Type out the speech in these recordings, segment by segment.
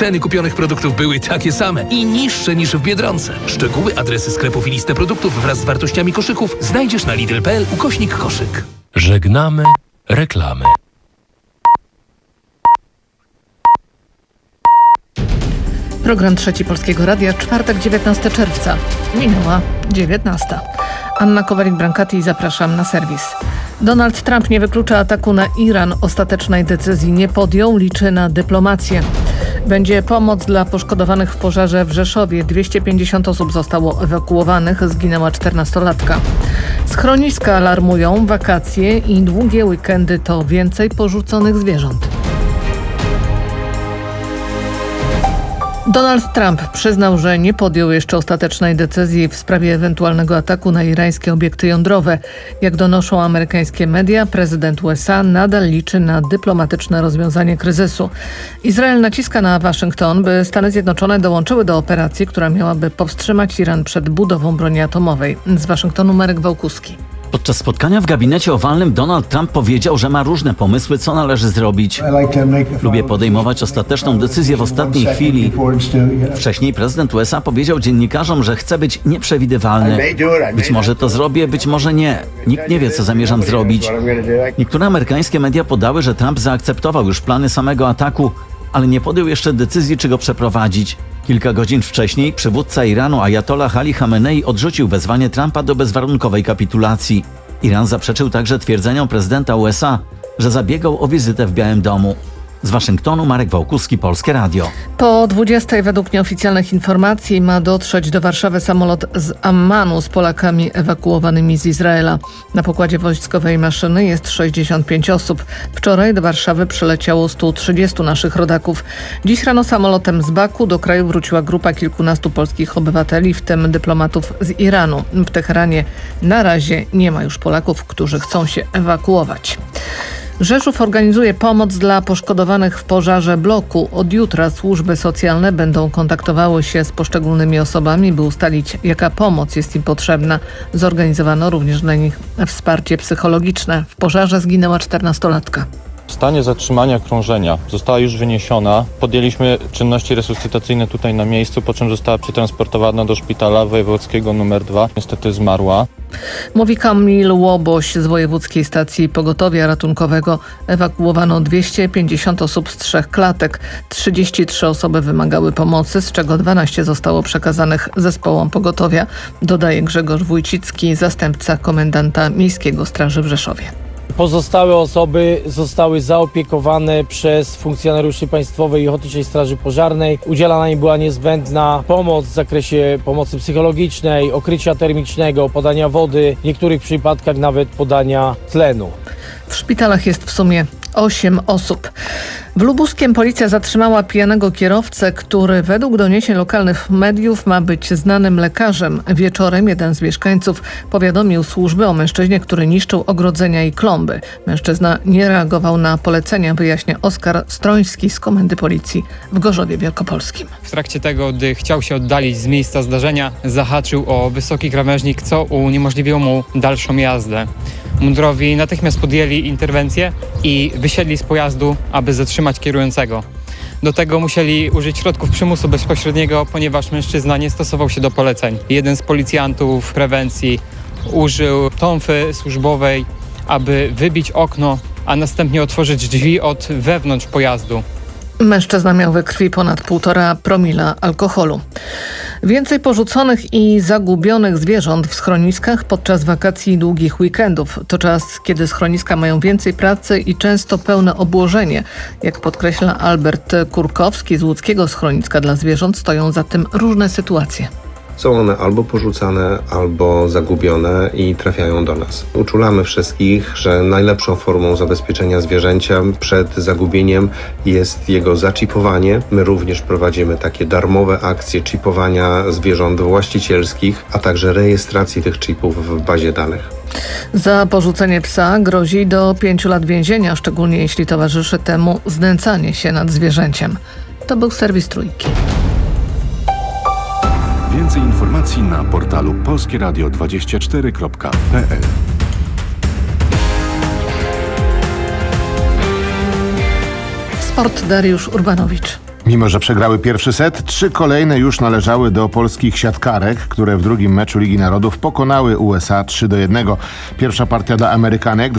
Ceny kupionych produktów były takie same i niższe niż w Biedronce. Szczegóły, adresy sklepów i listę produktów wraz z wartościami koszyków znajdziesz na lidl.pl/koszyk. Żegnamy reklamy. Program Trzeci Polskiego Radia, czwartek, 19 czerwca. Minęła 19. Anna Kowalik-Brankati, zapraszam na serwis. Donald Trump nie wyklucza ataku na Iran. Ostatecznej decyzji nie podjął, liczy na dyplomację. Będzie pomoc dla poszkodowanych w pożarze w Rzeszowie. 250 osób zostało ewakuowanych, zginęła 14-latka. Schroniska alarmują, wakacje i długie weekendy to więcej porzuconych zwierząt. Donald Trump przyznał, że nie podjął jeszcze ostatecznej decyzji w sprawie ewentualnego ataku na irańskie obiekty jądrowe. Jak donoszą amerykańskie media, prezydent USA nadal liczy na dyplomatyczne rozwiązanie kryzysu. Izrael naciska na Waszyngton, by Stany Zjednoczone dołączyły do operacji, która miałaby powstrzymać Iran przed budową broni atomowej. Z Waszyngtonu Marek Wałkuski. Podczas spotkania w gabinecie owalnym Donald Trump powiedział, że ma różne pomysły, co należy zrobić. Lubię podejmować ostateczną decyzję w ostatniej chwili. Wcześniej prezydent USA powiedział dziennikarzom, że chce być nieprzewidywalny. Być może to zrobię, być może nie. Nikt nie wie, co zamierzam zrobić. Niektóre amerykańskie media podały, że Trump zaakceptował już plany samego ataku, ale nie podjął jeszcze decyzji, czy go przeprowadzić. Kilka godzin wcześniej przywódca Iranu Ajatollah Ali Chamenei odrzucił wezwanie Trumpa do bezwarunkowej kapitulacji. Iran zaprzeczył także twierdzeniom prezydenta USA, że zabiegał o wizytę w Białym Domu. Z Waszyngtonu Marek Wałkuski, Polskie Radio. Po 20 według nieoficjalnych informacji ma dotrzeć do Warszawy samolot z Ammanu z Polakami ewakuowanymi z Izraela. Na pokładzie wojskowej maszyny jest 65 osób. Wczoraj do Warszawy przyleciało 130 naszych rodaków. Dziś rano samolotem z Baku do kraju wróciła grupa kilkunastu polskich obywateli, w tym dyplomatów z Iranu. W Teheranie na razie nie ma już Polaków, którzy chcą się ewakuować. Rzeszów organizuje pomoc dla poszkodowanych w pożarze bloku. Od jutra służby socjalne będą kontaktowały się z poszczególnymi osobami, by ustalić, jaka pomoc jest im potrzebna. Zorganizowano również dla nich wsparcie psychologiczne. W pożarze zginęła 14-latka. W stanie zatrzymania krążenia została już wyniesiona. Podjęliśmy czynności resuscytacyjne tutaj na miejscu, po czym została przetransportowana do szpitala wojewódzkiego nr 2. Niestety zmarła. Mówi Kamil Łoboś z Wojewódzkiej Stacji Pogotowia Ratunkowego. Ewakuowano 250 osób z 3 klatek. 33 osoby wymagały pomocy, z czego 12 zostało przekazanych zespołom pogotowia, dodaje Grzegorz Wójcicki, zastępca komendanta Miejskiego Straży w Rzeszowie. Pozostałe osoby zostały zaopiekowane przez funkcjonariuszy Państwowej i Ochotniczej Straży Pożarnej. Udzielana im była niezbędna pomoc w zakresie pomocy psychologicznej, okrycia termicznego, podania wody, w niektórych przypadkach nawet podania tlenu. W szpitalach jest w sumie 8 osób. W Lubuskiem policja zatrzymała pijanego kierowcę, który według doniesień lokalnych mediów ma być znanym lekarzem. Wieczorem jeden z mieszkańców powiadomił służby o mężczyźnie, który niszczył ogrodzenia i klomby. Mężczyzna nie reagował na polecenia, wyjaśnia Oskar Stroński z Komendy Policji w Gorzowie Wielkopolskim. W trakcie tego, gdy chciał się oddalić z miejsca zdarzenia, zahaczył o wysoki krawężnik, co uniemożliwiło mu dalszą jazdę. Mundurowi natychmiast podjęli interwencję i wysiedli z pojazdu, aby zatrzymać kierującego. Do tego musieli użyć środków przymusu bezpośredniego, ponieważ mężczyzna nie stosował się do poleceń. Jeden z policjantów prewencji użył tonfy służbowej, aby wybić okno, a następnie otworzyć drzwi od wewnątrz pojazdu. Mężczyzna miał we krwi ponad 1,5 promila alkoholu. Więcej porzuconych i zagubionych zwierząt w schroniskach podczas wakacji i długich weekendów. To czas, kiedy schroniska mają więcej pracy i często pełne obłożenie. Jak podkreśla Albert Kurkowski z łódzkiego schroniska dla zwierząt, stoją za tym różne sytuacje. Są one albo porzucane, albo zagubione i trafiają do nas. Uczulamy wszystkich, że najlepszą formą zabezpieczenia zwierzęcia przed zagubieniem jest jego zaczipowanie. My również prowadzimy takie darmowe akcje czipowania zwierząt właścicielskich, a także rejestracji tych czipów w bazie danych. Za porzucenie psa grozi do 5 lat więzienia, szczególnie jeśli towarzyszy temu znęcanie się nad zwierzęciem. To był serwis Trójki. Więcej informacji na portalu polskieradio24.pl. Sport Dariusz Urbanowicz. Mimo że przegrały pierwszy set, 3 kolejne już należały do polskich siatkarek, które w drugim meczu Ligi Narodów pokonały USA 3-1. Pierwsza partia dla Amerykanek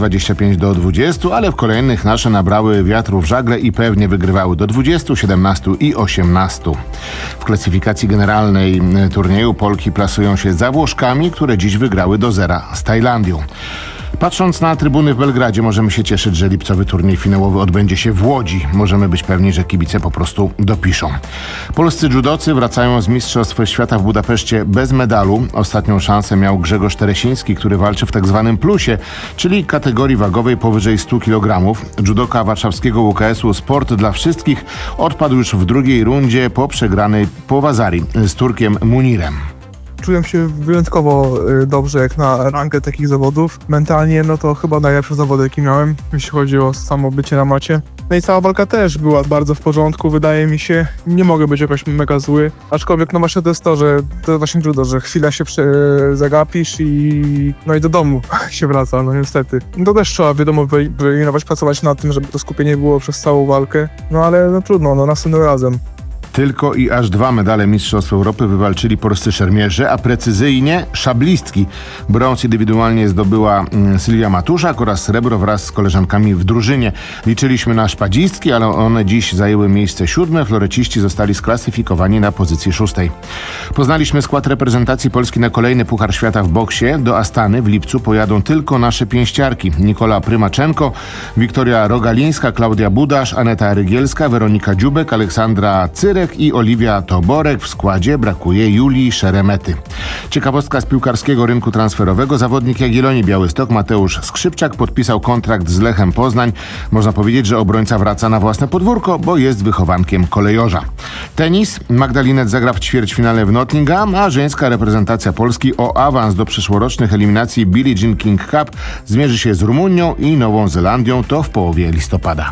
25-20, ale w kolejnych nasze nabrały wiatru w żagle i pewnie wygrywały do 20, 17 i 18. W klasyfikacji generalnej turnieju Polki plasują się za Włoszkami, które dziś wygrały do 0 z Tajlandią. Patrząc na trybuny w Belgradzie, możemy się cieszyć, że lipcowy turniej finałowy odbędzie się w Łodzi. Możemy być pewni, że kibice po prostu dopiszą. Polscy judocy wracają z Mistrzostw Świata w Budapeszcie bez medalu. Ostatnią szansę miał Grzegorz Teresiński, który walczy w tzw. plusie, czyli kategorii wagowej powyżej 100 kg. Judoka warszawskiego UKS-u Sport dla Wszystkich odpadł już w drugiej rundzie po przegranej po Wazarii z Turkiem Munirem. Czułem się wyjątkowo dobrze jak na rankę takich zawodów. Mentalnie to chyba najlepsze zawody, jakie miałem, jeśli chodzi o samo bycie na macie. No i cała walka też była bardzo w porządku, wydaje mi się. Nie mogę być jakoś mega zły. Aczkolwiek właśnie to jest to, że to właśnie judo, że chwilę się zagapisz i do domu się wraca, niestety. To też trzeba, wiadomo, wyeliminować, pracować nad tym, żeby to skupienie było przez całą walkę. Ale trudno, następnym razem. Tylko i aż 2 medale Mistrzostw Europy wywalczyli polscy szermierze, a precyzyjnie szablistki. Brąz indywidualnie zdobyła Sylwia Matuszak oraz srebro wraz z koleżankami w drużynie. Liczyliśmy na szpadzistki, ale one dziś zajęły miejsce 7. Floreciści zostali sklasyfikowani na pozycji 6. Poznaliśmy skład reprezentacji Polski na kolejny Puchar Świata w boksie. Do Astany w lipcu pojadą tylko nasze pięściarki. Nikola Prymaczenko, Wiktoria Rogalińska, Klaudia Budasz, Aneta Rygielska, Weronika Dziubek, Aleksandra Cyrek i Oliwia Toborek. W składzie brakuje Julii Szeremety. Ciekawostka z piłkarskiego rynku transferowego. Zawodnik Jagiellonii Białystok Mateusz Skrzypczak podpisał kontrakt z Lechem Poznań. Można powiedzieć, że obrońca wraca na własne podwórko, bo jest wychowankiem kolejorza. Tenis. Magdalinet zagra w ćwierćfinale w Nottingham, a żeńska reprezentacja Polski o awans do przyszłorocznych eliminacji Billie Jean King Cup zmierzy się z Rumunią i Nową Zelandią. To w połowie listopada.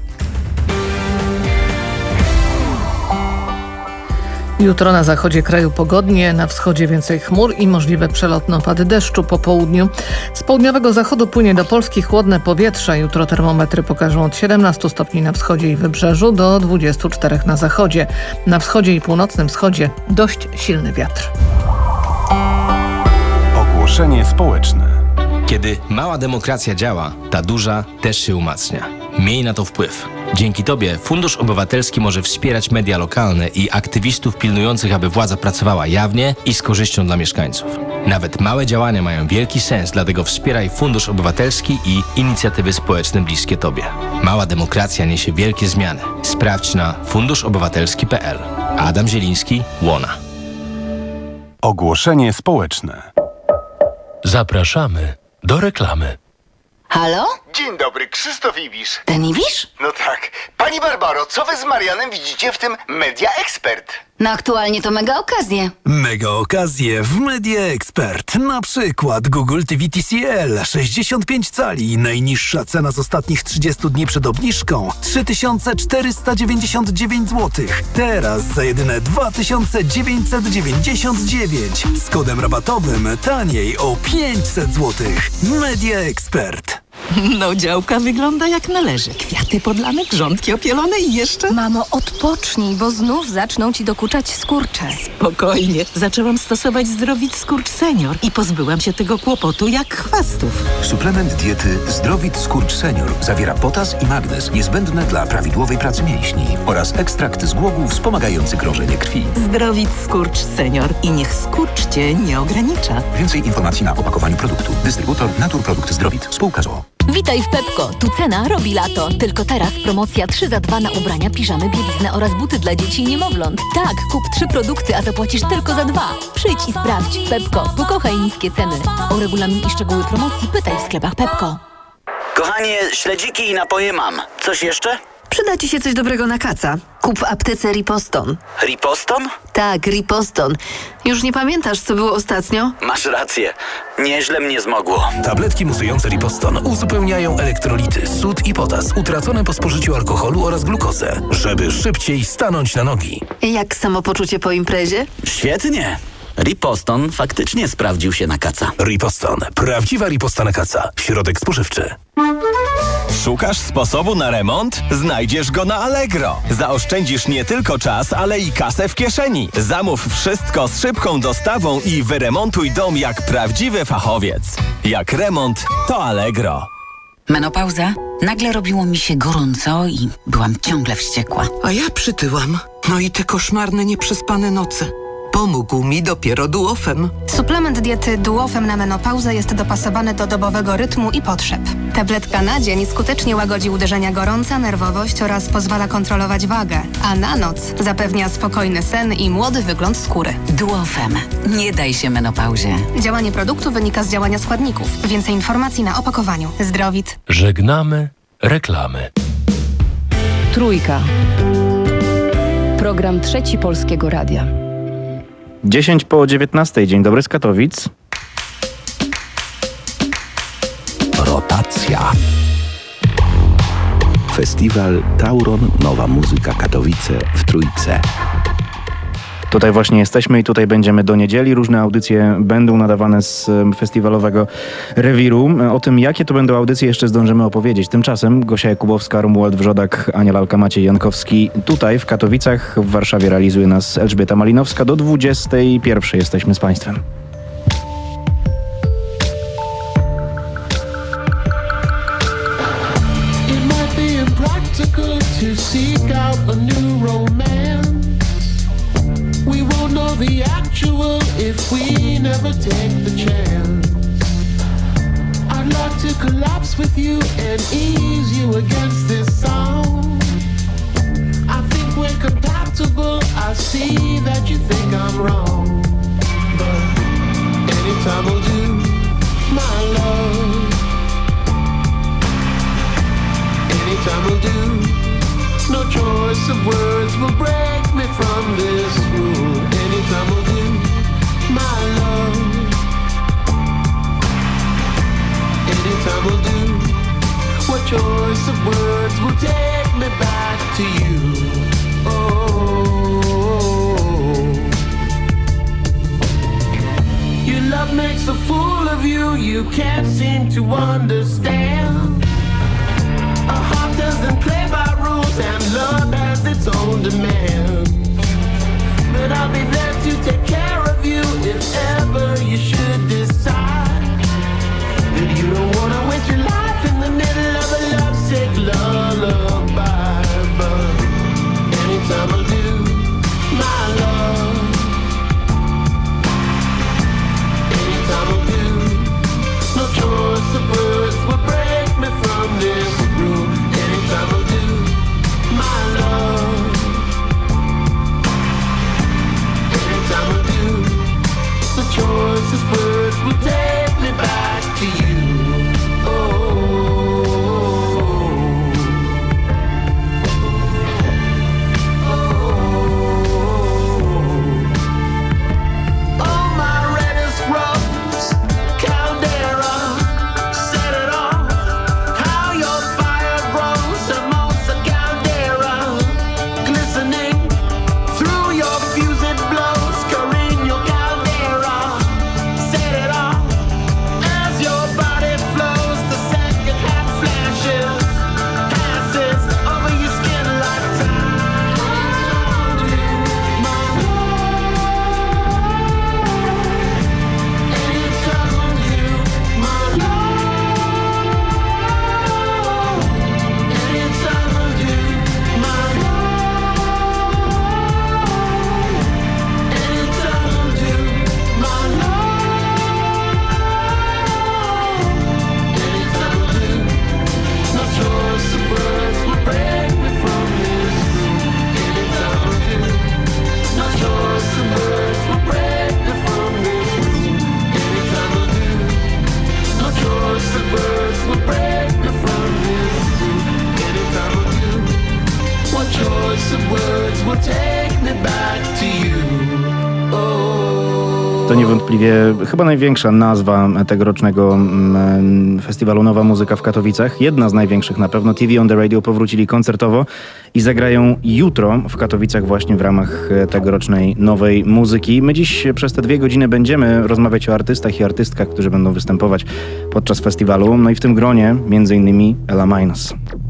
Jutro na zachodzie kraju pogodnie, na wschodzie więcej chmur i możliwe przelotne opady deszczu po południu. Z południowego zachodu płynie do Polski chłodne powietrze. Jutro termometry pokażą od 17 stopni na wschodzie i wybrzeżu do 24 na zachodzie. Na wschodzie i północnym wschodzie dość silny wiatr. Ogłoszenie społeczne. Kiedy mała demokracja działa, ta duża też się umacnia. Miej na to wpływ. Dzięki Tobie Fundusz Obywatelski może wspierać media lokalne i aktywistów pilnujących, aby władza pracowała jawnie i z korzyścią dla mieszkańców. Nawet małe działania mają wielki sens, dlatego wspieraj Fundusz Obywatelski i inicjatywy społeczne bliskie Tobie. Mała demokracja niesie wielkie zmiany. Sprawdź na funduszobywatelski.pl. Adam Zieliński, Łona. Ogłoszenie społeczne. Zapraszamy do reklamy. Halo? Dzień dobry, Krzysztof Iwisz. Ten Iwisz? No tak. Pani Barbaro, co wy z Marianem widzicie w tym Media Expert? No aktualnie to mega okazje. Mega okazje w Media Expert. Na przykład Google TV TCL 65 cali. Najniższa cena z ostatnich 30 dni przed obniżką 3499 zł. Teraz za jedyne 2999. Z kodem rabatowym taniej o 500 zł. Media Expert. No, działka wygląda jak należy. Kwiaty podlane, grządki opielone i jeszcze... Mamo, odpocznij, bo znów zaczną ci dokuczać skurcze. Spokojnie. Zaczęłam stosować Zdrowit Skurcz Senior i pozbyłam się tego kłopotu jak chwastów. Suplement diety Zdrowit Skurcz Senior zawiera potas i magnez niezbędne dla prawidłowej pracy mięśni oraz ekstrakt z głogów wspomagający krążenie krwi. Zdrowit Skurcz Senior i niech skurcz cię nie ogranicza. Więcej informacji na opakowaniu produktu. Dystrybutor Naturprodukt Zdrowit. Spółka z o.o. Witaj w Pepko. Tu cena robi lato. Tylko teraz promocja 3 za 2 na ubrania, piżamy, bieliznę oraz buty dla dzieci i niemowląt. Tak, kup 3 produkty, a zapłacisz tylko za 2. Przyjdź i sprawdź. Pepko. Pokochaj niskie ceny. O regulamin i szczegóły promocji pytaj w sklepach Pepko. Kochanie, śledziki i napoje mam. Coś jeszcze? Przyda ci się coś dobrego na kaca. Kup w aptece Riposton. Riposton? Tak, Riposton. Już nie pamiętasz, co było ostatnio? Masz rację. Nieźle mnie zmogło. Tabletki musujące Riposton uzupełniają elektrolity, sód i potas utracone po spożyciu alkoholu oraz glukozę, żeby szybciej stanąć na nogi. Jak samopoczucie po imprezie? Świetnie. Riposton faktycznie sprawdził się na kaca. Riposton. Prawdziwa riposta na kaca. Środek spożywczy. Szukasz sposobu na remont? Znajdziesz go na Allegro. Zaoszczędzisz nie tylko czas, ale i kasę w kieszeni. Zamów wszystko z szybką dostawą i wyremontuj dom jak prawdziwy fachowiec. Jak remont, to Allegro. Menopauza? Nagle robiło mi się gorąco i byłam ciągle wściekła. A ja przytyłam. No i te koszmarne, nieprzespane noce. Pomógł mi dopiero Duofem. Suplement diety Duofem na menopauzę jest dopasowany do dobowego rytmu i potrzeb. Tabletka na dzień skutecznie łagodzi uderzenia gorąca, nerwowość oraz pozwala kontrolować wagę, a na noc zapewnia spokojny sen i młody wygląd skóry. Duofem. Nie daj się menopauzie. Działanie produktu wynika z działania składników. Więcej informacji na opakowaniu. Zdrowit. Żegnamy reklamy. Trójka. Program Trzeci Polskiego Radia. 10:10. Dzień dobry z Katowic. Rotacja. Festiwal Tauron Nowa Muzyka Katowice w Trójce. Tutaj właśnie jesteśmy i tutaj będziemy do niedzieli. Różne audycje będą nadawane z festiwalowego rewiru. O tym, jakie to będą audycje, jeszcze zdążymy opowiedzieć. Tymczasem Gosia Jakubowska, Romuald Wrzodak, Ania Lalka, Maciej Jankowski. Tutaj w Katowicach, w Warszawie realizuje nas Elżbieta Malinowska. Do 21:00 jesteśmy z Państwem. We won't know the actual if we never take the chance. I'd like to collapse with you and ease you against this song. I think we're compatible. I see that you think I'm wrong, but anytime will do, my love. Anytime will do. No choice of words will break me from this rule. Anytime will do, my love. Anytime will do. What choice of words will take me back to you? Oh, your love makes a fool of you. You can't seem to understand. A heart doesn't play by rules, and love has its own demands. But I'll be there to take care of you if ever you should decide that you don't want to waste your life in the middle of a lovesick lullaby. But anytime will do, my love. Anytime will do. No choice of words will break me from this rule. Anytime will do, my love. Anytime will do. The choicest words will take me back to you. Set it off. To niewątpliwie chyba największa nazwa tegorocznego festiwalu Nowa Muzyka w Katowicach. Jedna z największych na pewno. TV on the Radio powrócili koncertowo i zagrają jutro w Katowicach właśnie w ramach tegorocznej Nowej Muzyki. My dziś przez te 2 godziny będziemy rozmawiać o artystach i artystkach, którzy będą występować podczas festiwalu. No i w tym gronie między innymi Ella Minus.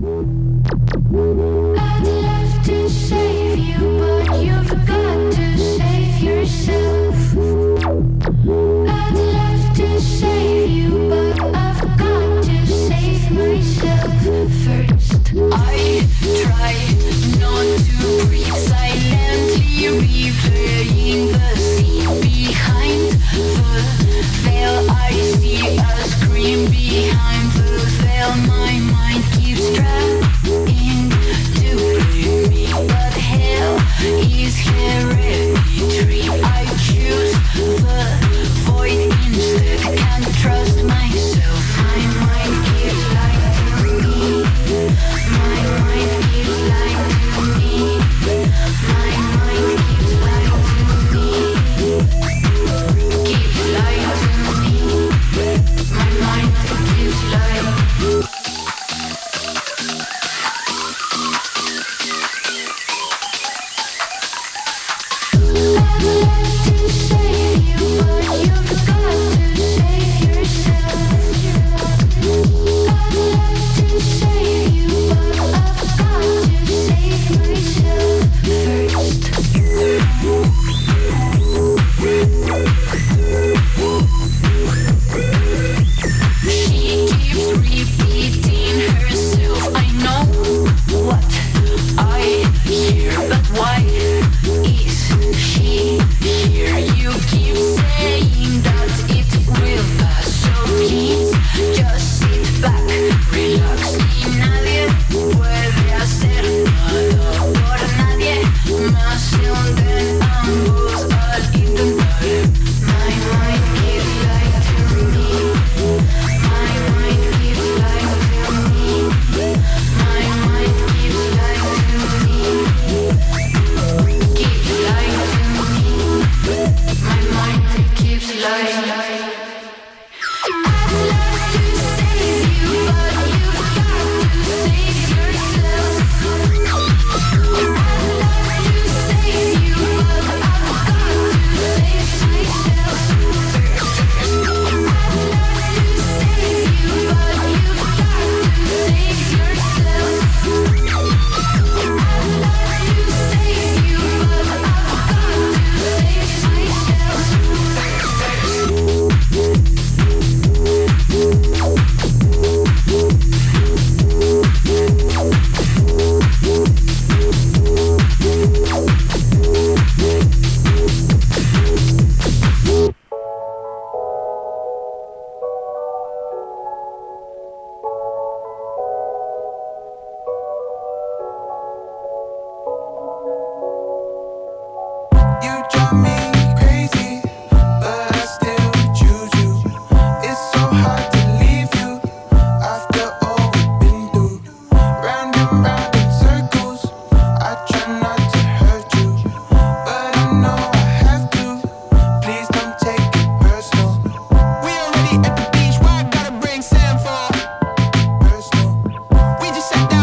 Replaying the scene behind the veil. I see a scream behind the veil. My mind keeps trying to bring me, but hell is hereditary. I choose the void instead. Can't trust myself. My mind keeps lying to me. My mind keeps lying to me. My mind keeps lying to me. Keeps lying to me. My mind keeps lying.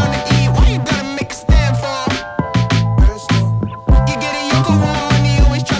Always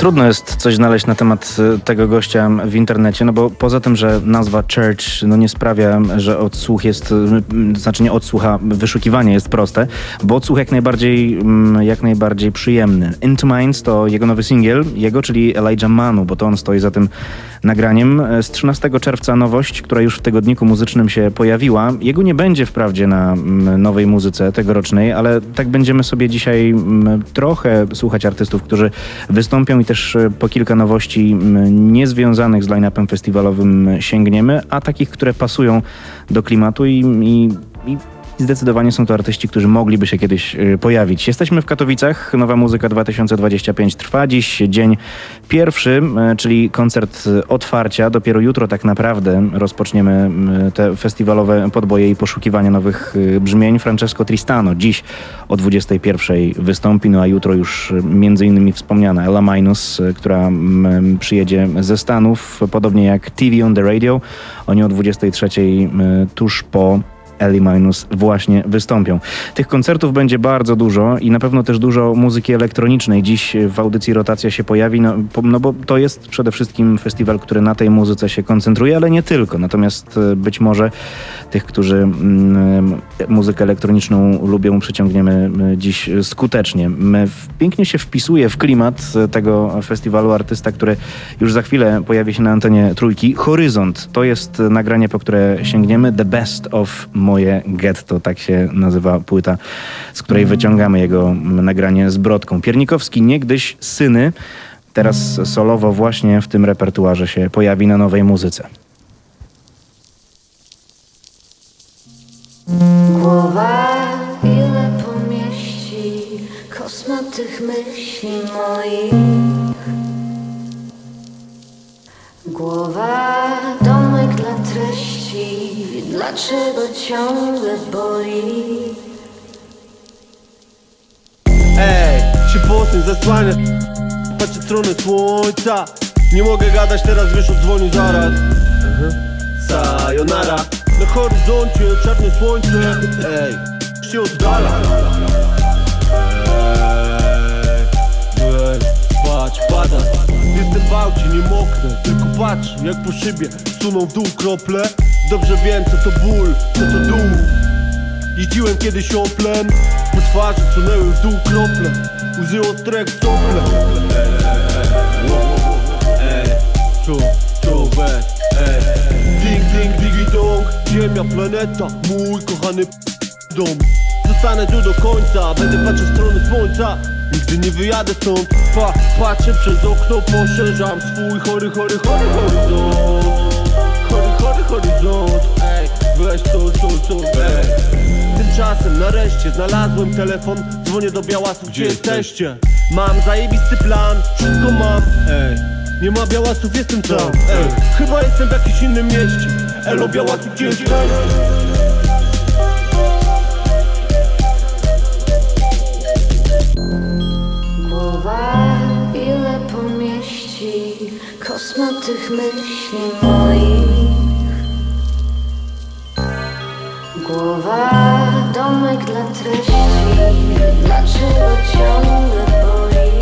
Trudno jest coś znaleźć na temat tego gościa w internecie, no bo poza tym, że nazwa Church nie sprawia, że odsłuch jest, znaczy nie odsłuch, a wyszukiwanie jest proste, bo odsłuch jak najbardziej przyjemny. Into Minds to jego nowy singiel, czyli Elijah Manu, bo to on stoi za tym nagraniem. Z 13 czerwca nowość, która już w tygodniku muzycznym się pojawiła. Jego nie będzie wprawdzie na nowej muzyce tegorocznej, ale tak będziemy sobie dzisiaj trochę słuchać artystów, którzy wystąpią i też po kilka nowości niezwiązanych z line-upem festiwalowym sięgniemy, a takich, które pasują do klimatu i zdecydowanie są to artyści, którzy mogliby się kiedyś pojawić. Jesteśmy w Katowicach. Nowa Muzyka 2025 trwa. Dziś dzień pierwszy, czyli koncert otwarcia. Dopiero jutro tak naprawdę rozpoczniemy te festiwalowe podboje i poszukiwania nowych brzmień. Francesco Tristano dziś o 21 wystąpi, a jutro już między innymi wspomniana Ella Minus, która przyjedzie ze Stanów, podobnie jak TV on the Radio. Oni o 23 tuż po Ellie Minus właśnie wystąpią. Tych koncertów będzie bardzo dużo i na pewno też dużo muzyki elektronicznej. Dziś w audycji Rotacja się pojawi, bo to jest przede wszystkim festiwal, który na tej muzyce się koncentruje, ale nie tylko. Natomiast być może tych, którzy muzykę elektroniczną lubią, przyciągniemy dziś skutecznie. Pięknie się wpisuje w klimat tego festiwalu artysta, który już za chwilę pojawi się na antenie Trójki. Horyzont to jest nagranie, po które sięgniemy. The Best of Moje Getto, tak się nazywa płyta, z której wyciągamy jego nagranie z Brodką. Piernikowski, niegdyś Syny, teraz solowo właśnie w tym repertuarze się pojawi na Nowej Muzyce. Głowa ile pomieści kosmatych myśli moich. Głowa domek dla treści, dlaczego ciągle boli? Ej, się posyn zasłania, patrzę w stronę słońca. Nie mogę gadać teraz, wiesz, odzwonił zaraz. Sayonara. Na horyzoncie czarne słońce. Ej, się oddala. Ej, patrz, pada. Jestem w aucie, nie moknę, tylko patrz jak po szybie suną w dół krople. Dobrze wiem co to ból, co to dół. Jeździłem kiedyś Oplem, po twarzy sunęły w dół krople. Łzy ostre jak sople. Co weź, ding ding digi dong. Ziemia, planeta, mój kochany dom. Zostanę tu do końca, będę patrzył w stronę słońca. Nigdy nie wyjadę stąd, patrzę przez okno, poszerzam swój chory horyzont. Chory horyzont, ej, weź to, ej. Tymczasem nareszcie znalazłem telefon, dzwonię do Białasów, gdzie jesteście? Mam zajebisty plan, wszystko mam, ej. Nie ma Białasów, jestem sam, ej. Chyba jestem w jakimś innym mieście. Elo Białasów, gdzie jesteście? Głowa ile pomieści kosmatych myśli moich. Głowa domek dla treści, dlaczego ciągle boli?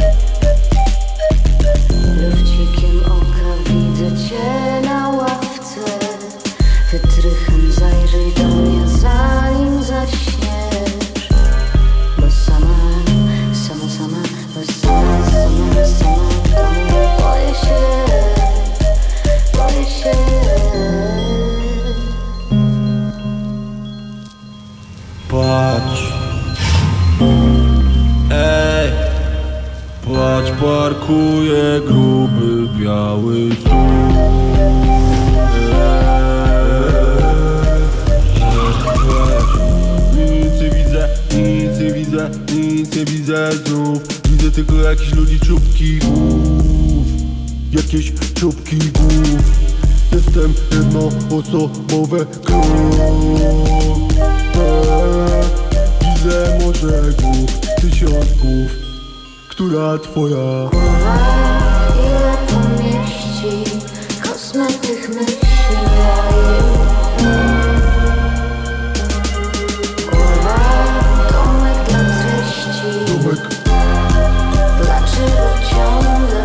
Lufcikiem oka widzę cię na ławce. Wytrychem zajrzyj do mnie zanim zaśniesz. Bo sama w domu boję się. Patrz, ej, patrz, parkuje gruby biały słup. Nic nie widzę znów. Widzę tylko jakichś ludzi czubki głów. Jakieś czubki głów. Jestem jednoosobowe klub. Widzę morze głów, 1000 głów. Która twoja? Głowa ile pomieści kosmatych myśli moich. Głowa domek dla treści, dlaczego ciągle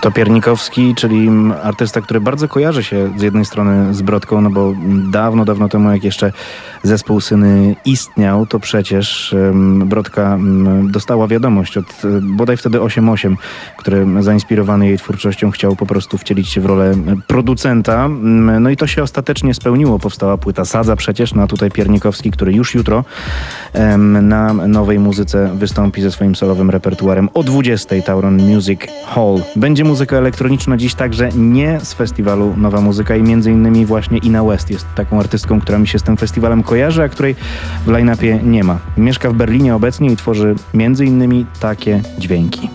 To Piernikowski, czyli artysta, który bardzo kojarzy się z jednej strony z Brodką, no bo dawno temu, jak jeszcze zespół Syny istniał, to przecież Brodka dostała wiadomość od bodaj wtedy 8-8, który zainspirowany jej twórczością chciał po prostu wcielić się w rolę producenta. No i to się ostatecznie spełniło. Powstała płyta Sadza przecież, no a tutaj Piernikowski, który już jutro na Nowej Muzyce wystąpi ze swoim solowym repertuarem o 20:00 Tauron Music Hall. Będzie muzyka elektroniczna dziś także nie z festiwalu Nowa Muzyka i między innymi właśnie Ina West jest taką artystką, która mi się z tym festiwalem kojarzy, a której w line-upie nie ma. Mieszka w Berlinie obecnie i tworzy między innymi takie dźwięki.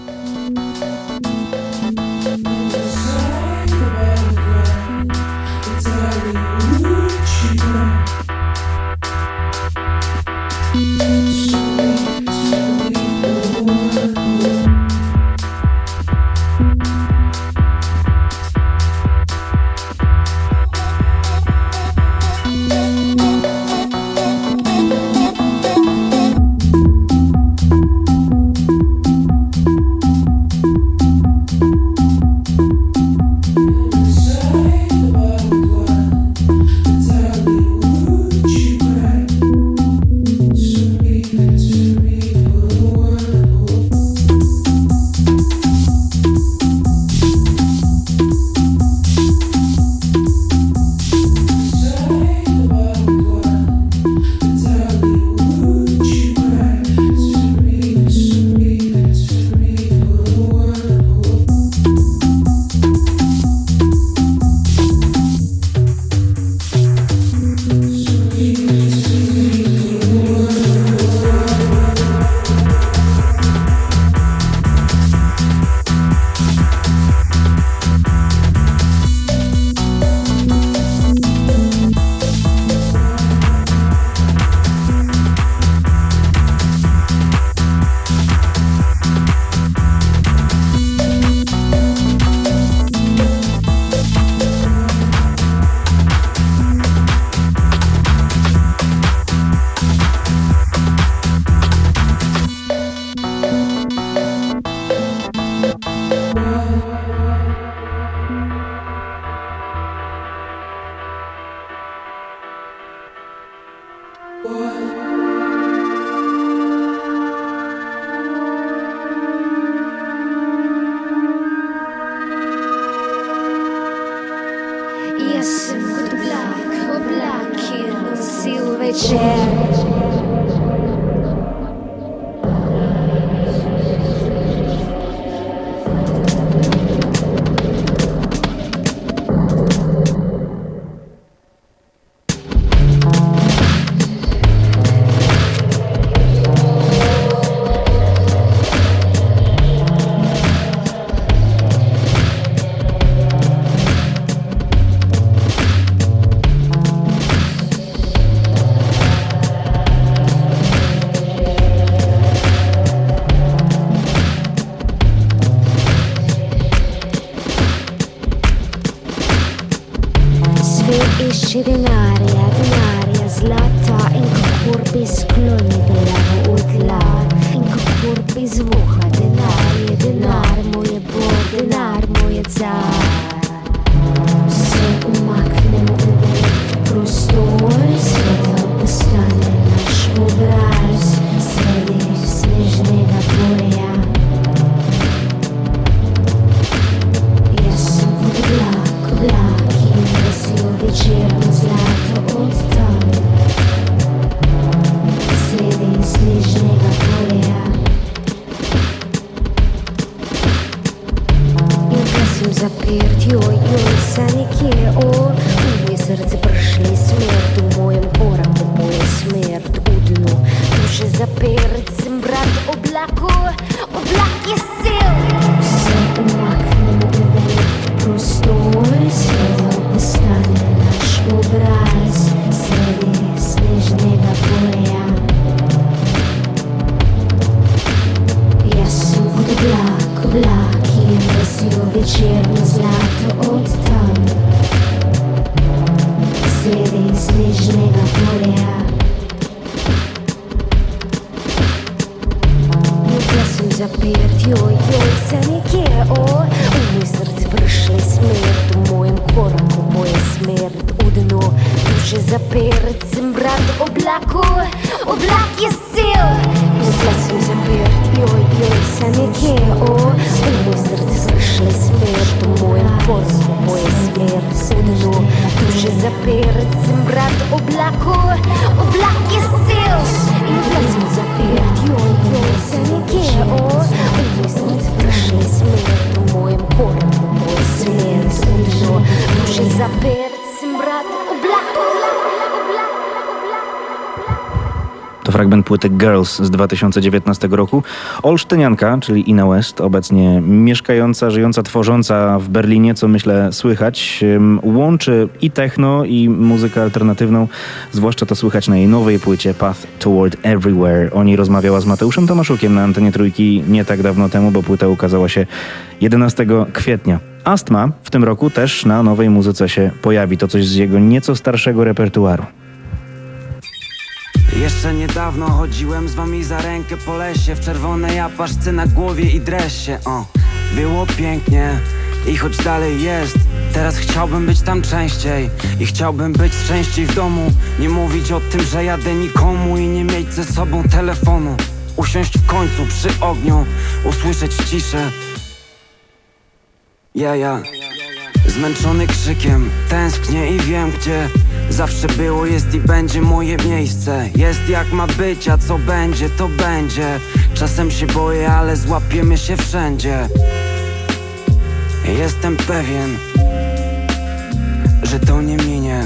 Zapierd, joj, sen jakie, o, mój serce zapierd, sembrat oblak jest styl. I plasmu zapierd, joj, se nie kero. Umiestnic wyszli śmierć w moim korku, mój śmierć udno. Duszy zapierd, sembrat oblak. To fragment płyty Girls z 2019 roku. Olsztynianka, czyli Inna West, obecnie mieszkająca, żyjąca, tworząca w Berlinie, co myślę słychać, łączy i techno, i muzykę alternatywną. Zwłaszcza to słychać na jej nowej płycie Path Toward Everywhere. O niej rozmawiała z Mateuszem Tomaszukiem na antenie Trójki nie tak dawno temu, bo płyta ukazała się 11 kwietnia. Astma w tym roku też na nowej muzyce się pojawi. To coś z jego nieco starszego repertuaru. Jeszcze niedawno chodziłem z wami za rękę po lesie, w czerwonej apaszce na głowie i dresie. Było pięknie i choć dalej jest, teraz chciałbym być tam częściej. I chciałbym być częściej w domu, nie mówić o tym, że jadę nikomu i nie mieć ze sobą telefonu. Usiąść w końcu przy ogniu, usłyszeć ciszę. Zmęczony krzykiem, tęsknię i wiem gdzie. Zawsze było, jest i będzie moje miejsce. Jest jak ma być, a co będzie, to będzie. Czasem się boję, ale złapiemy się wszędzie. Jestem pewien, że to nie minie.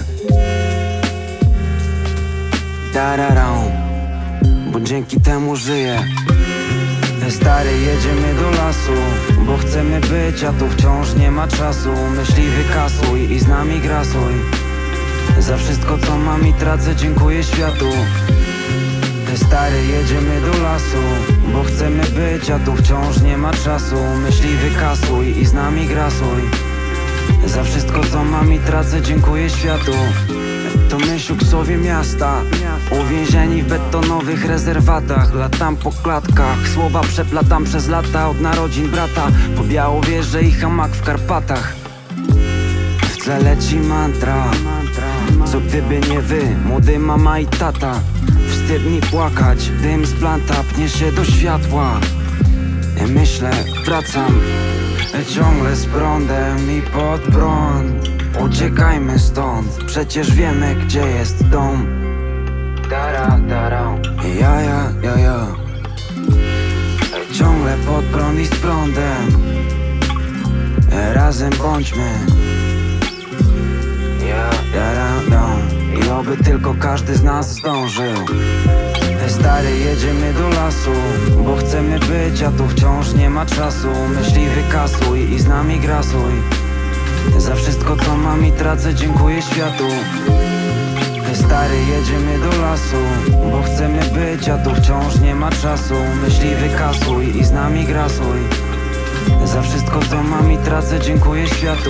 Bo dzięki temu żyję. Stary, jedziemy do lasu, bo chcemy być, a tu wciąż nie ma czasu. Myśli wykasuj i z nami grasuj. Za wszystko co mam i tracę dziękuję światu. Stary, jedziemy do lasu, bo chcemy być, a tu wciąż nie ma czasu. Myśli wykasuj i z nami grasuj. Za wszystko co mam i tracę dziękuję światu. To my siuksowie miasta, uwięzieni w betonowych rezerwatach. Latam po klatkach, słowa przeplatam przez lata. Od narodzin brata, po Białowieży i hamak w Karpatach. W tle leci mantra, co gdyby nie wy, młody mama i tata. Wstyd mi płakać, dym z blanta pnie się do światła. Myślę, wracam, ciągle z prądem i pod prąd. Uciekajmy stąd, przecież wiemy gdzie jest dom. Ja ciągle pod prąd i z prądem. Razem bądźmy. I oby tylko każdy z nas zdążył. Stary, jedziemy do lasu, bo chcemy być, a tu wciąż nie ma czasu. Myśli wykasuj i z nami grasuj. Za wszystko co mam i tracę dziękuję światu. Stary, jedziemy do lasu, bo chcemy być, a tu wciąż nie ma czasu. Myśli wykasuj i z nami grasuj. Za wszystko co mam i tracę dziękuję światu.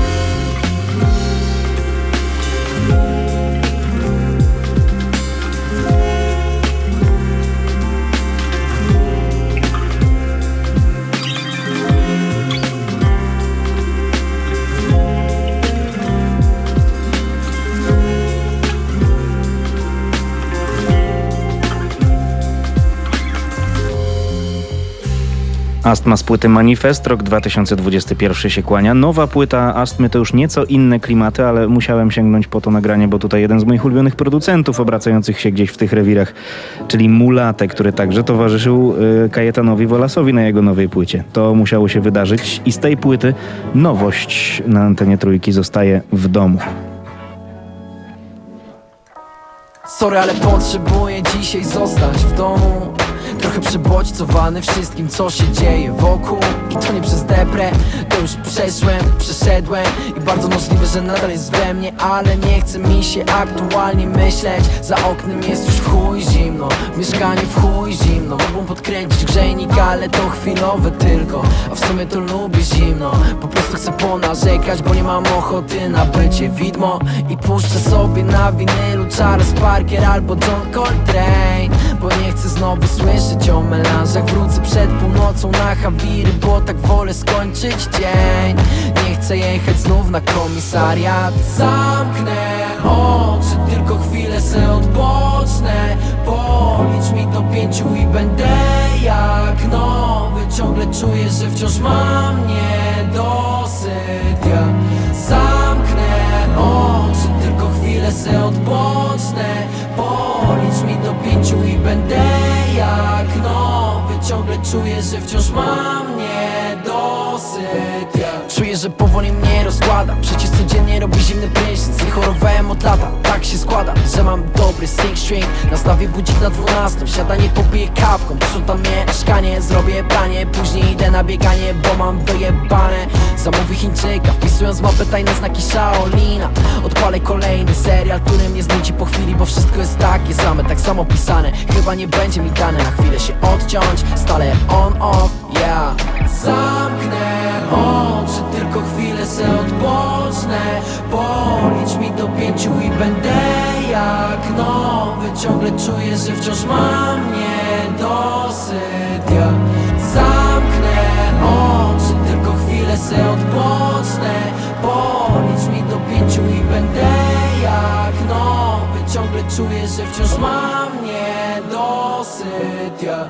Astma z płyty Manifest, rok 2021 się kłania. Nowa płyta Astmy to już nieco inne klimaty, ale musiałem sięgnąć po to nagranie, bo tutaj jeden z moich ulubionych producentów obracających się gdzieś w tych rewirach, czyli Mulate, który także towarzyszył Kajetanowi Wolasowi na jego nowej płycie. To musiało się wydarzyć i z tej płyty nowość na antenie Trójki zostaje w domu. Sorry, ale potrzebuję dzisiaj zostać w domu. Trochę przebodźcowany wszystkim, co się dzieje wokół. I to nie przez deprę, to już przeszedłem. I bardzo możliwe, że nadal jest we mnie, ale nie chce mi się aktualnie myśleć. Za oknem jest już w chuj zimno, w mieszkaniu w chuj zimno. Mógłbym podkręcić grzejnik, ale to chwilowe tylko. A w sumie to lubię zimno, po prostu chcę ponarzekać, bo nie mam ochoty na bycie widmo. I puszczę sobie na winylu Charles Parker albo John Coltrane, bo nie chcę znowu słyszeć o melanżach. Wrócę przed północą na Hawiry, bo tak wolę skończyć dzień. Nie chcę jechać znów na komisariat. Zamknę oczy, tylko chwilę se odpocznę. Policz mi do 5 i będę jak nowy. Ciągle czuję, że wciąż mam niedosyt. Ja zamknę oczy, tylko se odpocznę. Policz mi do 5 i będę jak nowy. Ciągle czuję, że wciąż mam niedosyt. Czuję, że powoli mnie rozkłada. Przecież codziennie robię zimny prysznic. Nie chorowałem od lata. Tak się składa, że mam dobry sing string. Nastawię budzik na 12. Siadanie popiję kawką. Sprzątam mieszkanie, zrobię pranie. Później idę na bieganie, bo mam wyjebane. Zamówię Chińczyka, wpisując mapę tajne znaki Shaolina. Odpalę kolejny serial, który mnie znudzi po chwili, bo wszystko jest takie same, tak samo pisane. Chyba nie będzie mi dane na chwilę się odciąć. Stale on off, yeah. Zamknę oczy, tylko chwilę se odpocznę. Policz mi do 5 i będę jak nowy. Ciągle czuję, że wciąż mam niedosyt, yeah. Zamknę oczy, tylko chwilę se odpocznę. Policz mi do 5 i będę jak nowy. Ciągle czuję, że wciąż mam niedosyt, yeah.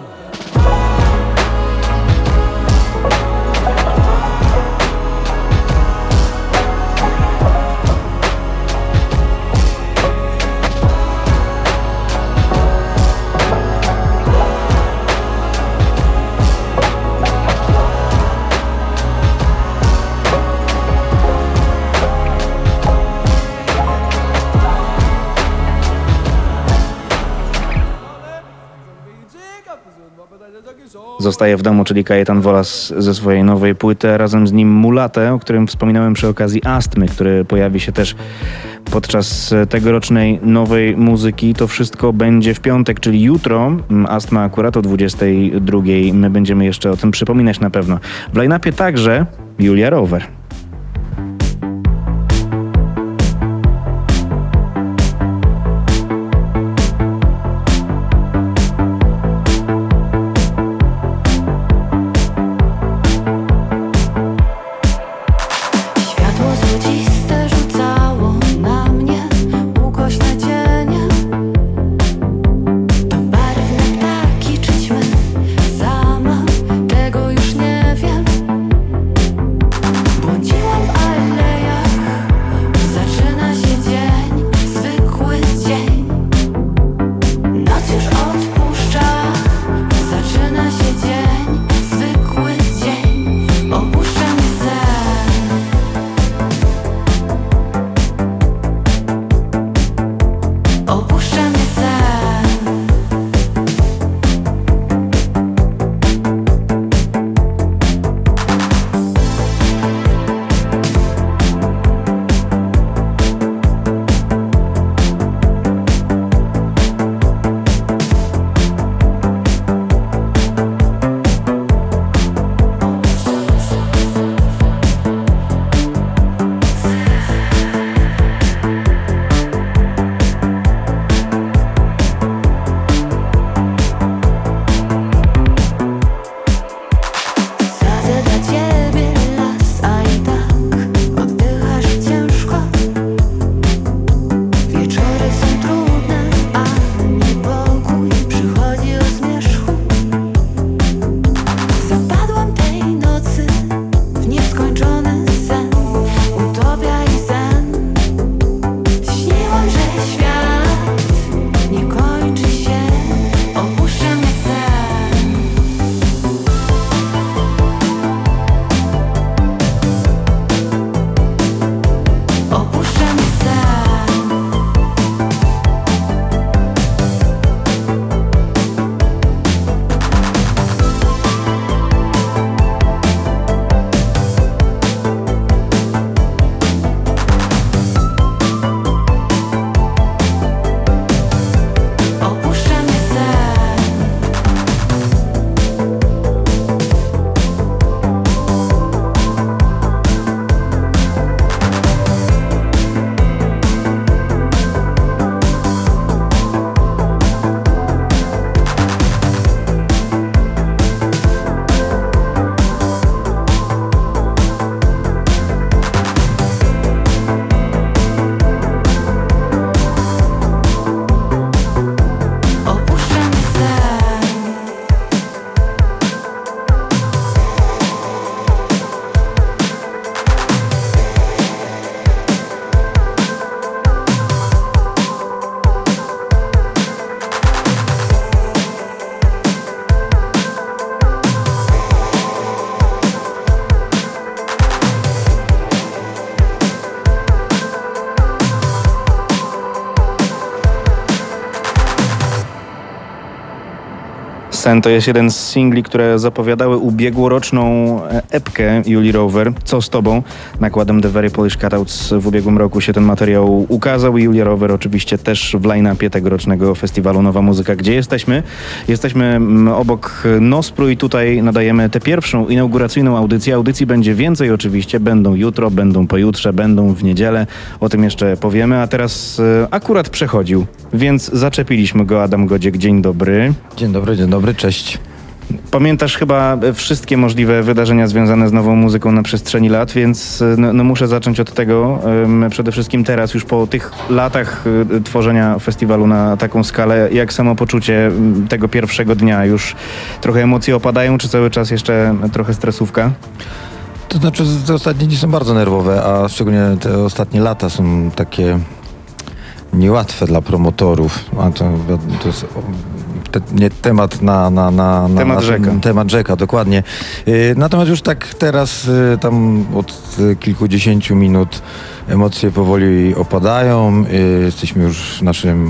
Zostaje w domu, czyli Kajetan Wolas ze swojej nowej płyty, razem z nim Mulatę, o którym wspominałem przy okazji Astmy, który pojawi się też podczas tegorocznej nowej muzyki. To wszystko będzie w piątek, czyli jutro. Astma akurat o 22. My będziemy jeszcze o tym przypominać na pewno. W line-upie także Julia Rower. Sen to jest jeden z singli, które zapowiadały ubiegłoroczną epkę Julii Rover. Co z tobą? Nakładem The Very Polish Cutouts w ubiegłym roku się ten materiał ukazał i Julia Rover oczywiście też w line-upie tegorocznego festiwalu Nowa Muzyka. Gdzie jesteśmy? Jesteśmy obok Nospru i tutaj nadajemy tę pierwszą inauguracyjną audycję. Audycji będzie więcej oczywiście. Będą jutro, będą pojutrze, będą w niedzielę. O tym jeszcze powiemy. A teraz akurat przechodził, więc zaczepiliśmy go. Adam Godziek, dzień dobry. Dzień dobry, cześć. Pamiętasz chyba wszystkie możliwe wydarzenia związane z nową muzyką na przestrzeni lat, więc no muszę zacząć od tego. Przede wszystkim teraz, już po tych latach tworzenia festiwalu na taką skalę, jak samopoczucie tego pierwszego dnia? Już trochę emocje opadają, czy cały czas jeszcze trochę stresówka? To znaczy, te ostatnie dni są bardzo nerwowe, a szczególnie te ostatnie lata są takie niełatwe dla promotorów. A to jest nie temat temat rzeka. Temat rzeka, dokładnie. Natomiast już tak teraz, tam od kilkudziesięciu minut emocje powoli opadają. Jesteśmy już w naszym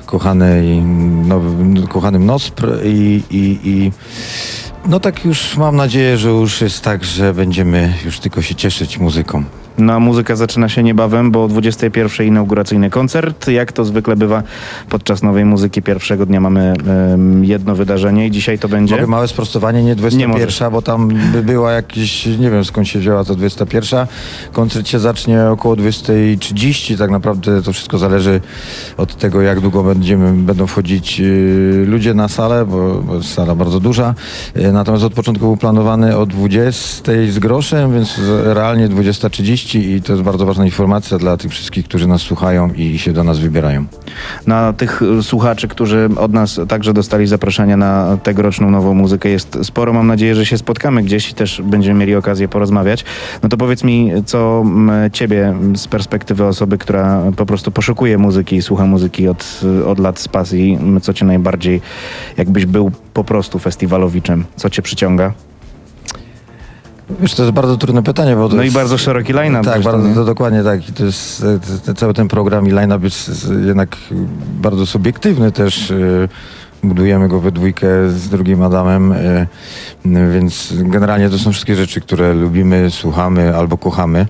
kochanym Nospr i no tak już mam nadzieję, że już jest tak, że będziemy już tylko się cieszyć muzyką. No a muzyka zaczyna się niebawem, bo o 21 inauguracyjny koncert. Jak to zwykle bywa podczas Nowej Muzyki pierwszego dnia mamy jedno wydarzenie i dzisiaj to będzie... Mogę małe sprostowanie, nie 21, bo tam by była jakieś, nie wiem skąd się wzięła to 21. Koncert się zacznie około 20:30. Tak naprawdę to wszystko zależy od tego, jak długo będą wchodzić ludzie na salę, bo jest sala bardzo duża. Natomiast od początku był planowany o 20 z groszem, więc realnie 20:30. I to jest bardzo ważna informacja dla tych wszystkich, którzy nas słuchają i się do nas wybierają. Na tych słuchaczy, którzy od nas także dostali zaproszenia na tegoroczną Nową Muzykę, jest sporo. Mam nadzieję, że się spotkamy gdzieś i też będziemy mieli okazję porozmawiać. No to powiedz mi, co ciebie z perspektywy osoby, która po prostu poszukuje muzyki i słucha muzyki od lat z pasji, co cię najbardziej, jakbyś był po prostu festiwalowiczem, co cię przyciąga? Wiesz, to jest bardzo trudne pytanie, bo to jest... i bardzo szeroki line-up. Tak, to dokładnie tak. I to jest cały ten program i line-up jest jednak bardzo subiektywny też. Budujemy go we dwójkę z drugim Adamem, więc generalnie to są wszystkie rzeczy, które lubimy, słuchamy albo kochamy.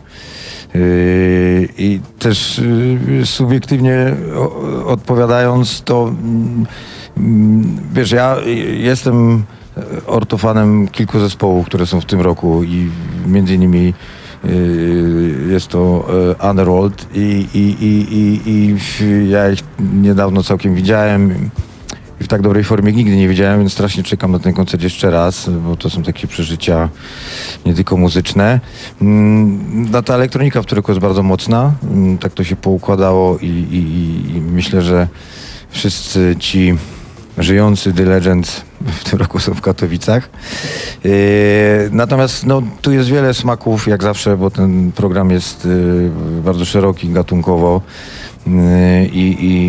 I też subiektywnie odpowiadając, to wiesz, ja jestem ortofanem kilku zespołów, które są w tym roku i między innymi jest to Underworld i ja ich niedawno całkiem widziałem i w tak dobrej formie nigdy nie widziałem, więc strasznie czekam na ten koncert jeszcze raz, bo to są takie przeżycia nie tylko muzyczne. Ta elektronika w tym roku jest bardzo mocna, tak to się poukładało i myślę, że wszyscy ci żyjący The Legends w tym roku są w Katowicach. Natomiast no, tu jest wiele smaków, jak zawsze, bo ten program jest bardzo szeroki gatunkowo i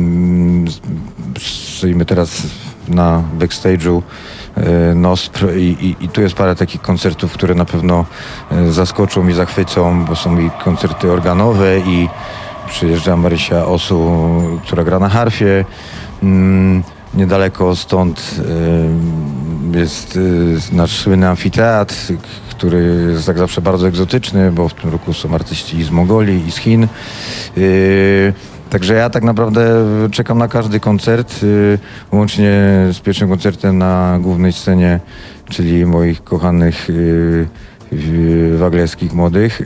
stoimy teraz na backstage'u Nospr i tu jest parę takich koncertów, które na pewno zaskoczą i zachwycą, bo są i koncerty organowe i przyjeżdża Marysia Osu, która gra na harfie. Niedaleko stąd jest nasz słynny amfiteatr, który jest jak zawsze bardzo egzotyczny, bo w tym roku są artyści i z Mongolii, i z Chin. Także ja tak naprawdę czekam na każdy koncert, łącznie z pierwszym koncertem na głównej scenie, czyli moich kochanych waglewskich młodych.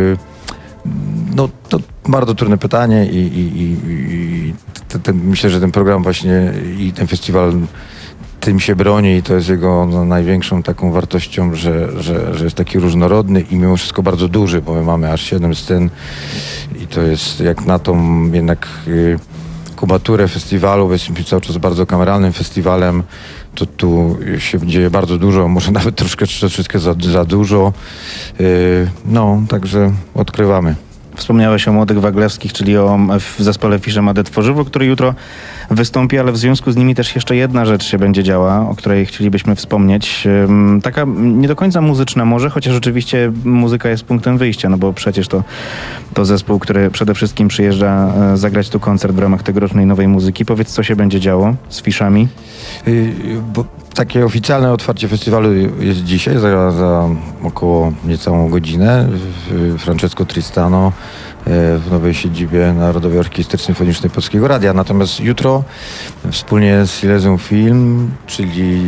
No to bardzo trudne pytanie i myślę, że ten program właśnie i ten festiwal tym się broni i to jest jego największą taką wartością, że jest taki różnorodny i mimo wszystko bardzo duży, bo my mamy aż 7 scen i to jest jak na tą jednak kubaturę festiwalu, bo jesteśmy cały czas bardzo kameralnym festiwalem, to tu się dzieje bardzo dużo, może nawet troszeczkę za dużo. No, także odkrywamy. Wspomniałeś o Młodych Waglewskich, czyli o zespole Fische Made Tworzywo, który jutro wystąpi, ale w związku z nimi też jeszcze jedna rzecz się będzie działa, o której chcielibyśmy wspomnieć. Taka nie do końca muzyczna może, chociaż oczywiście muzyka jest punktem wyjścia, no bo przecież to zespół, który przede wszystkim przyjeżdża zagrać tu koncert w ramach tegorocznej Nowej Muzyki. Powiedz, co się będzie działo z Fiszami? takie oficjalne otwarcie festiwalu jest dzisiaj, za około niecałą godzinę w Francesco Tristano w nowej siedzibie Narodowej Orkiestry Symfonicznej Polskiego Radia. Natomiast jutro wspólnie z Silesium Film, czyli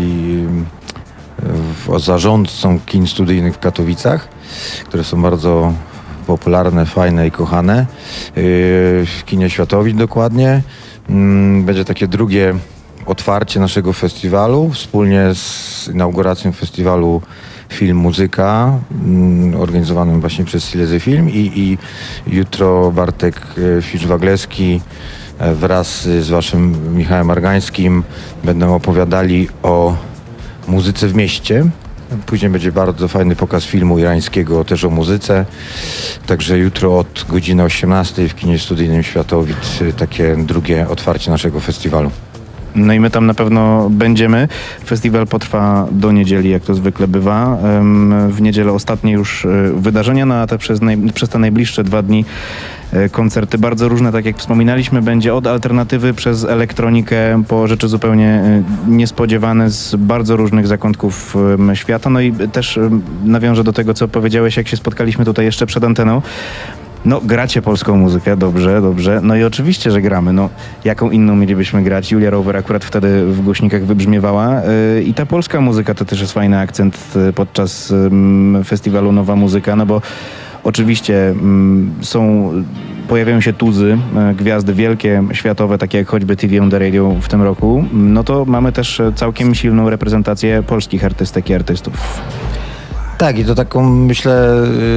zarządcą kin studyjnych w Katowicach, które są bardzo popularne, fajne i kochane, w kinie Światowit dokładnie, będzie takie drugie otwarcie naszego festiwalu wspólnie z inauguracją festiwalu Film Muzyka organizowanym właśnie przez Silesium Film i jutro Bartek Fisz-Waglewski wraz z waszym Michałem Argańskim będą opowiadali o muzyce w mieście. Później będzie bardzo fajny pokaz filmu irańskiego też o muzyce. Także jutro od godziny 18 w kinie studyjnym Światowit takie drugie otwarcie naszego festiwalu. No i my tam na pewno będziemy. Festiwal potrwa do niedzieli, jak to zwykle bywa. W niedzielę ostatnie już wydarzenia, no a przez te najbliższe 2 dni koncerty bardzo różne, tak jak wspominaliśmy, będzie od alternatywy przez elektronikę po rzeczy zupełnie niespodziewane z bardzo różnych zakątków świata. No i też nawiążę do tego, co powiedziałeś, jak się spotkaliśmy tutaj jeszcze przed anteną. No, gracie polską muzykę, dobrze. No i oczywiście, że gramy. No, jaką inną mielibyśmy grać? Julia Rower akurat wtedy w głośnikach wybrzmiewała. I ta polska muzyka to też jest fajny akcent podczas festiwalu Nowa Muzyka, no bo oczywiście pojawiają się tuzy, gwiazdy wielkie, światowe, takie jak choćby TV on the Radio w tym roku. No to mamy też całkiem silną reprezentację polskich artystek i artystów. Tak, i to taką, myślę,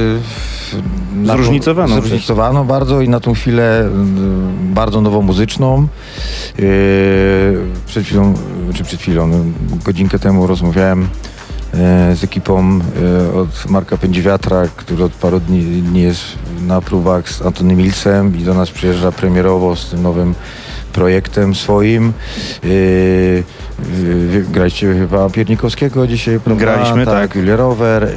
zróżnicowaną bardzo i na tą chwilę bardzo nowomuzyczną. Przed chwilą, godzinkę temu rozmawiałem z ekipą od Marka Pędziwiatra, który od paru dni jest na próbach z Antony Milsem i do nas przyjeżdża premierowo z tym nowym projektem swoim. Graliście chyba Piernikowskiego dzisiaj, prawda? Graliśmy, tak. Julia Rower.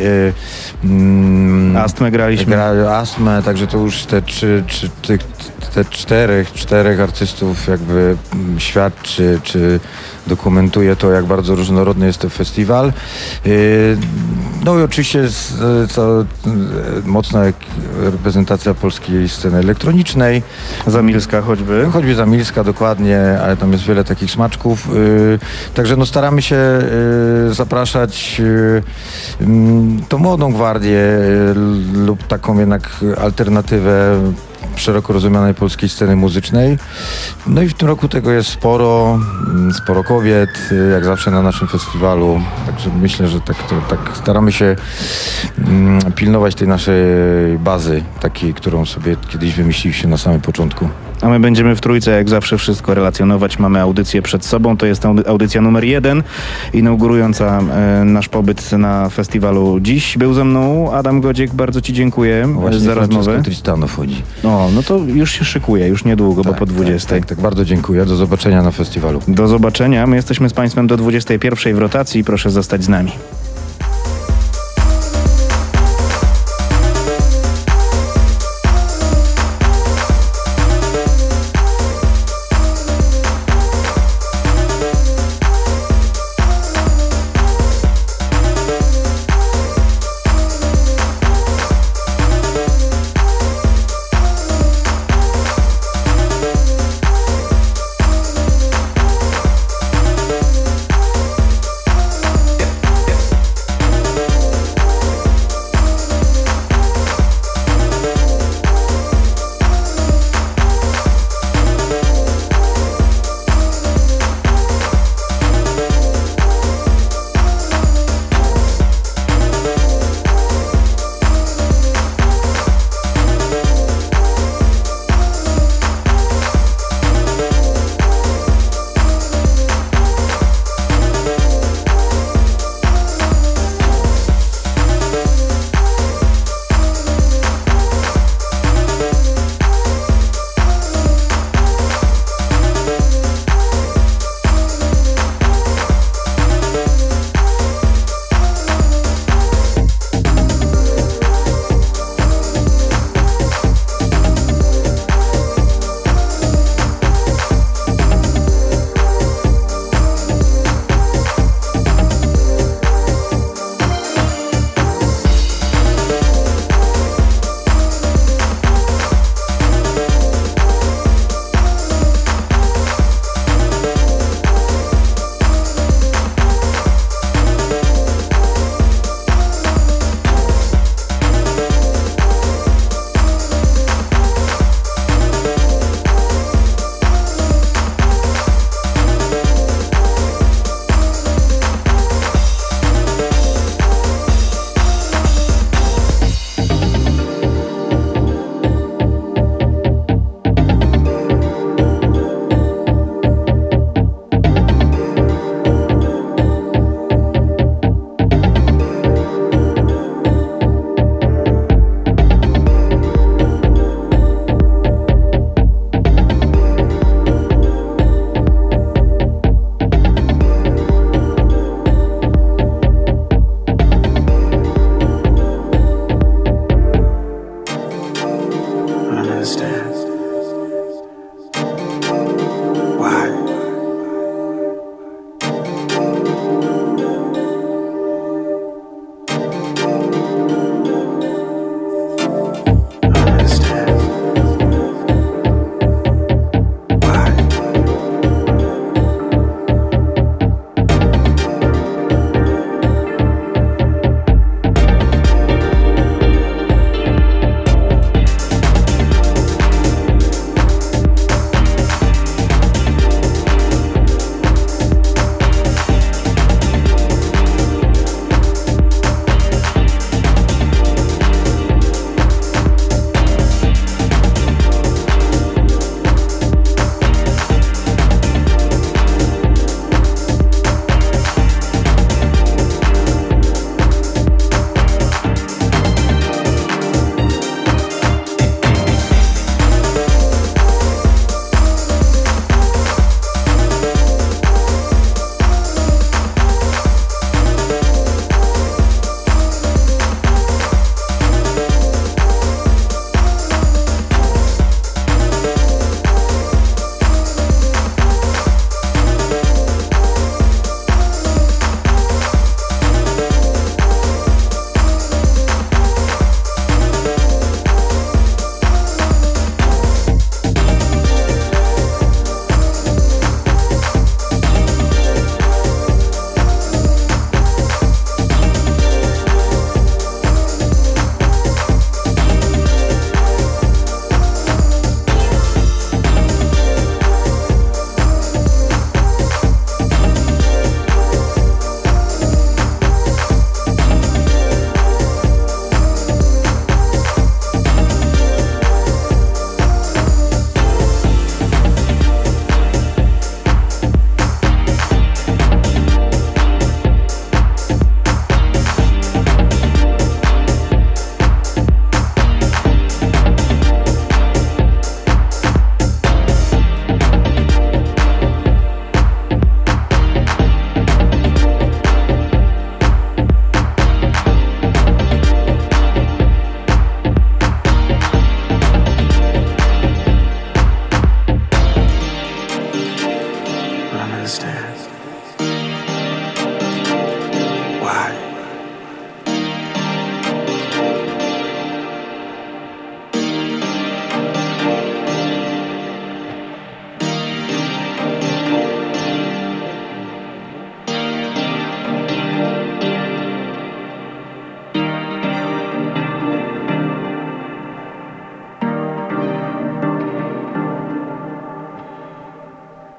Astmę graliśmy. Astmę, także to już te czterech artystów jakby świadczy, czy dokumentuje to, jak bardzo różnorodny jest ten festiwal. No i oczywiście mocna reprezentacja polskiej sceny elektronicznej. Zamilska choćby. Choćby Zamilska, dokładnie, ale tam jest wiele takich smaczków. Także no staramy się zapraszać tą młodą gwardię lub taką jednak alternatywę szeroko rozumianej polskiej sceny muzycznej. No i w tym roku tego jest sporo kobiet, jak zawsze na naszym festiwalu. Także myślę, że tak staramy się pilnować tej naszej bazy, takiej, którą sobie kiedyś wymyśliliśmy na samym początku. A my będziemy w trójce, jak zawsze, wszystko relacjonować. Mamy audycję przed sobą. To jest audycja numer 1, inaugurująca nasz pobyt na festiwalu dziś. Był ze mną Adam Godziek. Bardzo ci dziękuję za rozmowę. Tristano wchodzi. No to już się szykuje, już niedługo, bo po 20. Tak, bardzo dziękuję. Do zobaczenia na festiwalu. Do zobaczenia. My jesteśmy z Państwem do 21 w rotacji. Proszę zostać z nami.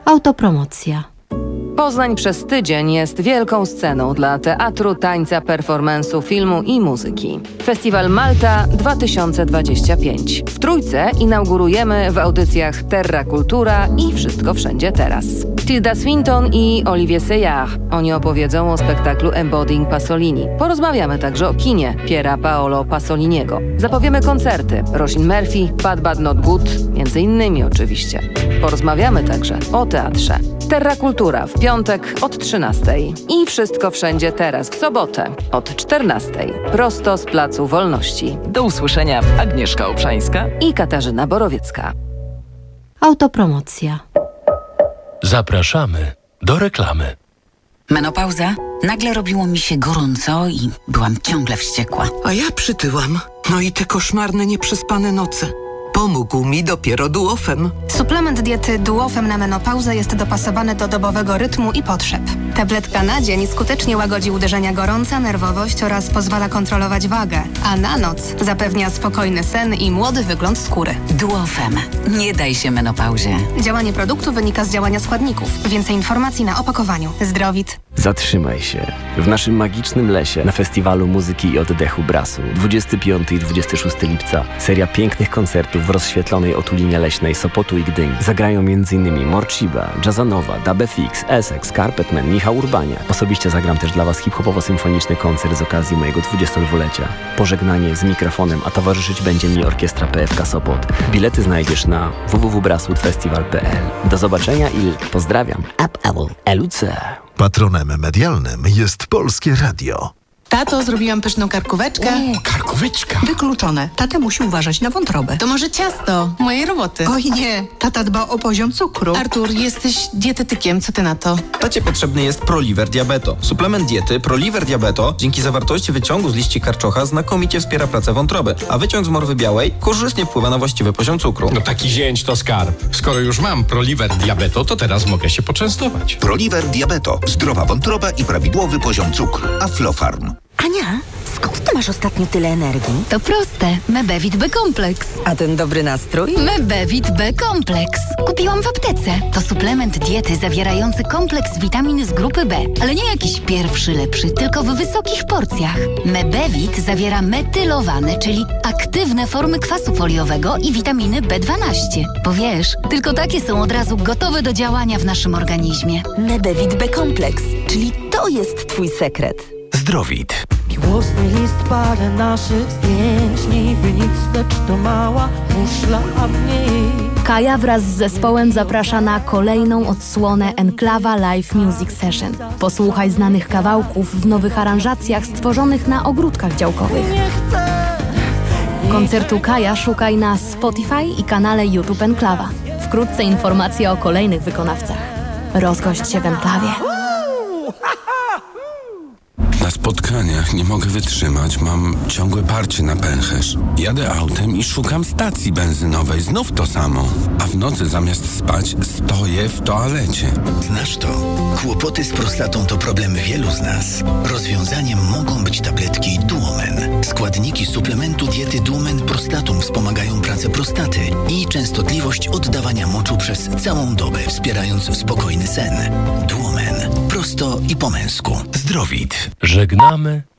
Autopromocja. Poznań przez tydzień jest wielką sceną dla teatru, tańca, performance'u, filmu i muzyki. Festiwal Malta 2025. W Trójce inaugurujemy w audycjach Terra Kultura i Wszystko Wszędzie Teraz. Tilda Swinton i Olivier Seyard. Oni opowiedzą o spektaklu Embodying Pasolini. Porozmawiamy także o kinie Piera Paolo Pasoliniego. Zapowiemy koncerty Roisin Murphy, Bad Bad Not Good, między innymi oczywiście. Porozmawiamy także o teatrze. Terra Kultura w piątek od 13:00 i Wszystko Wszędzie Teraz w sobotę od 14:00 prosto z Placu Wolności. Do usłyszenia, Agnieszka Obszańska i Katarzyna Borowiecka. Autopromocja. Zapraszamy do reklamy. Menopauza? Nagle robiło mi się gorąco i byłam ciągle wściekła. A ja przytyłam. No i te koszmarne, nieprzespane noce. Pomógł mi dopiero Duofem. Suplement diety Duofem na menopauzę jest dopasowany do dobowego rytmu i potrzeb. Tabletka na dzień skutecznie łagodzi uderzenia gorąca, nerwowość oraz pozwala kontrolować wagę, a na noc zapewnia spokojny sen i młody wygląd skóry. Duofem. Nie daj się menopauzie. Działanie produktu wynika z działania składników. Więcej informacji na opakowaniu. Zdrowit. Zatrzymaj się. W naszym magicznym lesie na Festiwalu Muzyki i Oddechu Brasu 25 i 26 lipca seria pięknych koncertów w rozświetlonej otulinie leśnej Sopotu i Gdyni. Zagrają m.in. Morciba, Jazzanowa, Dub FX, Essex, Carpetman, Michał Urbaniak. Osobiście zagram też dla Was hip-hopowo-symfoniczny koncert z okazji mojego 22-lecia. Pożegnanie z mikrofonem, a towarzyszyć będzie mi orkiestra PFK Sopot. Bilety znajdziesz na www.braswoodfestival.pl. Do zobaczenia i pozdrawiam. LUC. Patronem medialnym jest Polskie Radio. Tato, zrobiłam pyszną karkóweczkę. Karkóweczka? Wykluczone. Tata musi uważać na wątrobę. To może ciasto mojej roboty. Oj nie, tata dba o poziom cukru. Artur, jesteś dietetykiem, co ty na to? Tacie potrzebny jest Proliver Diabeto. Suplement diety Proliver Diabeto dzięki zawartości wyciągu z liści karczocha znakomicie wspiera pracę wątroby, a wyciąg z morwy białej korzystnie wpływa na właściwy poziom cukru. No taki zięć to skarb. Skoro już mam Proliver Diabeto, to teraz mogę się poczęstować. Proliver Diabeto. Zdrowa wątroba i prawidłowy poziom cukru. Aflofarm. Ania, skąd ty masz ostatnio tyle energii? To proste. Mebevit B-kompleks. A ten dobry nastrój? Mebevit B-kompleks. Kupiłam w aptece. To suplement diety zawierający kompleks witamin z grupy B. Ale nie jakiś pierwszy lepszy, tylko w wysokich porcjach. Mebevit zawiera metylowane, czyli aktywne formy kwasu foliowego i witaminy B12. Bo wiesz, tylko takie są od razu gotowe do działania w naszym organizmie. Mebevit B-kompleks, czyli to jest twój sekret. Zdrowit. Miłosny list parę naszych zdjęć. Niby nic, lecz to mała muszla, a w niej Kaja wraz z zespołem zaprasza na kolejną odsłonę Enklawa Live Music Session. Posłuchaj znanych kawałków w nowych aranżacjach stworzonych na ogródkach działkowych. Koncertu Kaja szukaj na Spotify i kanale YouTube Enklawa. Wkrótce informacje o kolejnych wykonawcach. Rozgość się w Enklawie. Na spotkaniach nie mogę wytrzymać, mam ciągłe parcie na pęcherz. Jadę autem i szukam stacji benzynowej, znów to samo. A w nocy zamiast spać stoję w toalecie. Znasz to? Kłopoty z prostatą to problem wielu z nas. Rozwiązaniem mogą być tabletki Duomen. Składniki suplementu diety Duomen Prostatum wspomagają pracę prostaty i częstotliwość oddawania moczu przez całą dobę, wspierając spokojny sen. Duomen. Prosto i po męsku. Zdrowit. Żegnamy